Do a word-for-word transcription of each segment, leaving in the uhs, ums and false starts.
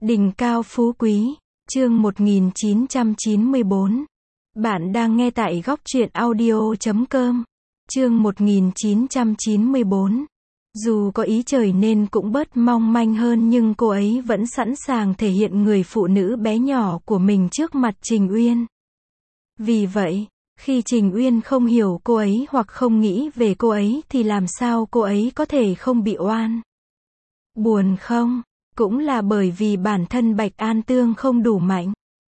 Đỉnh cao phú quý, chương một nghìn chín trăm chín mươi bốn. Bạn đang nghe tại góc truyện audio chấm com. Chương một nghìn chín trăm chín mươi bốn. Dù có ý trời nên cũng bớt mong manh hơn nhưng cô ấy vẫn sẵn sàng thể hiện người phụ nữ bé nhỏ của mình trước mặt Trình Uyên. Vì vậy, khi Trình Uyên không hiểu cô ấy hoặc không nghĩ về cô ấy thì làm sao cô ấy có thể không bị oan? Buồn không? Cũng là bởi vì bản thân Bạch An Tương không đủ mạnh.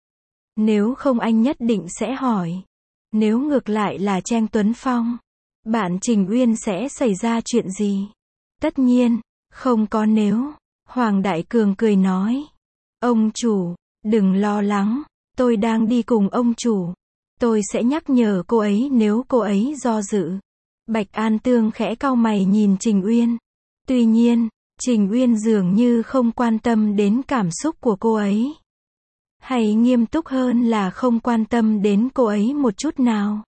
Nếu không anh nhất định sẽ hỏi. Nếu ngược lại là Trang Tuấn Phong, bạn Trình Uyên sẽ xảy ra chuyện gì? Tất nhiên, không có nếu. Hoàng Đại Cường cười nói. Ông chủ, đừng lo lắng, tôi đang đi cùng ông chủ. Tôi sẽ nhắc nhở cô ấy nếu cô ấy do dự. Bạch An Tương khẽ cau mày nhìn Trình Uyên. Tuy nhiên, Trình Uyên dường như không quan tâm đến cảm xúc của cô ấy. Hay nghiêm túc hơn là không quan tâm đến cô ấy một chút nào.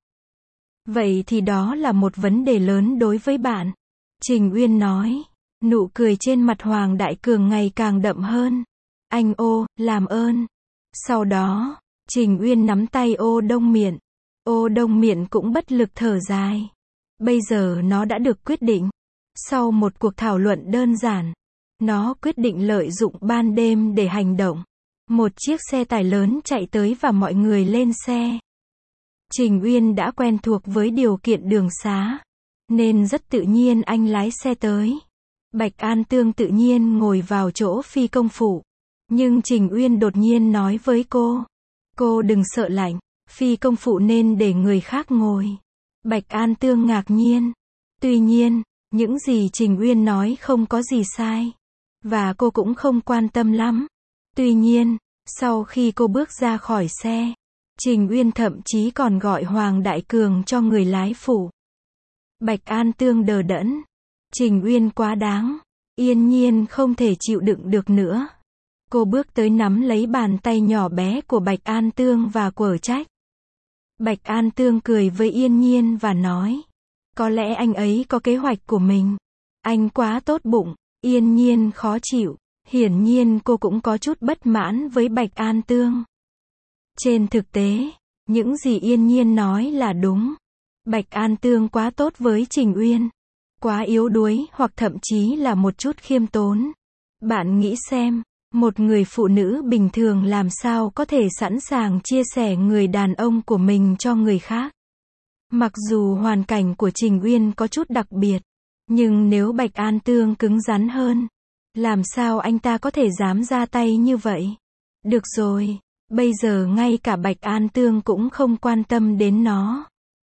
Vậy thì đó là một vấn đề lớn đối với bạn. Trình Uyên nói. Nụ cười trên mặt Hoàng Đại Cường ngày càng đậm hơn. Anh ô, làm ơn. Sau đó, Trình Uyên nắm tay Ô Đông Miện. Ô Đông Miện cũng bất lực thở dài. Bây giờ nó đã được quyết định. Sau một cuộc thảo luận đơn giản, nó quyết định lợi dụng ban đêm để hành động. Một chiếc xe tải lớn chạy tới và mọi người lên xe. Trình Uyên đã quen thuộc với điều kiện đường xá, nên rất tự nhiên anh lái xe tới. Bạch An Tương tự nhiên ngồi vào chỗ phi công phụ. Nhưng Trình Uyên đột nhiên nói với cô. Cô đừng sợ lạnh, phi công phụ nên để người khác ngồi. Bạch An Tương ngạc nhiên. Tuy nhiên, những gì Trình Uyên nói không có gì sai. Và cô cũng không quan tâm lắm. Tuy nhiên, sau khi cô bước ra khỏi xe, Trình Uyên thậm chí còn gọi Hoàng Đại Cường cho người lái phụ. Bạch An Tương đờ đẫn. Trình Uyên quá đáng. Yên Nhiên không thể chịu đựng được nữa. Cô bước tới nắm lấy bàn tay nhỏ bé của Bạch An Tương và quở trách. Bạch An Tương cười với Yên Nhiên và nói. Có lẽ anh ấy có kế hoạch của mình. Anh quá tốt bụng. Yên Nhiên khó chịu. Hiển nhiên cô cũng có chút bất mãn với Bạch An Tương. Trên thực tế, những gì Yên Nhiên nói là đúng. Bạch An Tương quá tốt với Trình Uyên. Quá yếu đuối hoặc thậm chí là một chút khiêm tốn. Bạn nghĩ xem, một người phụ nữ bình thường làm sao có thể sẵn sàng chia sẻ người đàn ông của mình cho người khác? Mặc dù hoàn cảnh của Trình Uyên có chút đặc biệt, nhưng nếu Bạch An Tương cứng rắn hơn, làm sao anh ta có thể dám ra tay như vậy? Được rồi, bây giờ ngay cả Bạch An Tương cũng không quan tâm đến nó.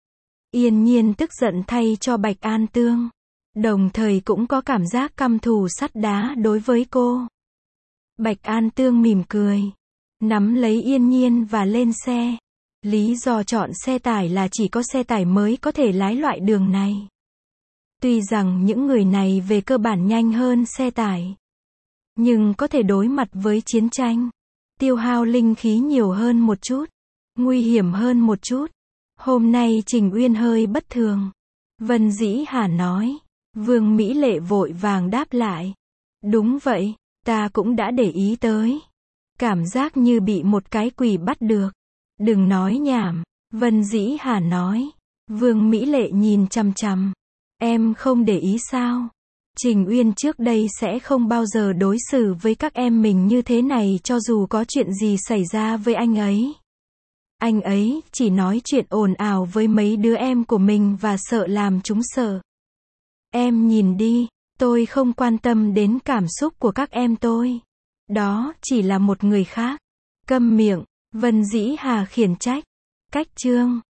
Yên Nhiên tức giận thay cho Bạch An Tương, đồng thời cũng có cảm giác căm thù sắt đá đối với cô. Bạch An Tương mỉm cười, nắm lấy Yên Nhiên và lên xe. Lý do chọn xe tải là chỉ có xe tải mới có thể lái loại đường này. Tuy rằng những người này về cơ bản nhanh hơn xe tải, nhưng có thể đối mặt với chiến tranh, tiêu hao linh khí nhiều hơn một chút, nguy hiểm hơn một chút. Hôm nay Trình Uyên hơi bất thường. Vân Dĩ Hà nói. Vương Mỹ Lệ vội vàng đáp lại. Đúng vậy, ta cũng đã để ý tới. Cảm giác như bị một cái quỷ bắt được. Đừng nói nhảm, Vân Dĩ Hà nói. Vương Mỹ Lệ nhìn chằm chằm. Em không để ý sao? Trình Uyên trước đây sẽ không bao giờ đối xử với các em mình như thế này cho dù có chuyện gì xảy ra với anh ấy. Anh ấy chỉ nói chuyện ồn ào với mấy đứa em của mình và sợ làm chúng sợ. Em nhìn đi, tôi không quan tâm đến cảm xúc của các em tôi. Đó chỉ là một người khác. Câm miệng, Vân Dĩ Hà khiển trách. Cách chương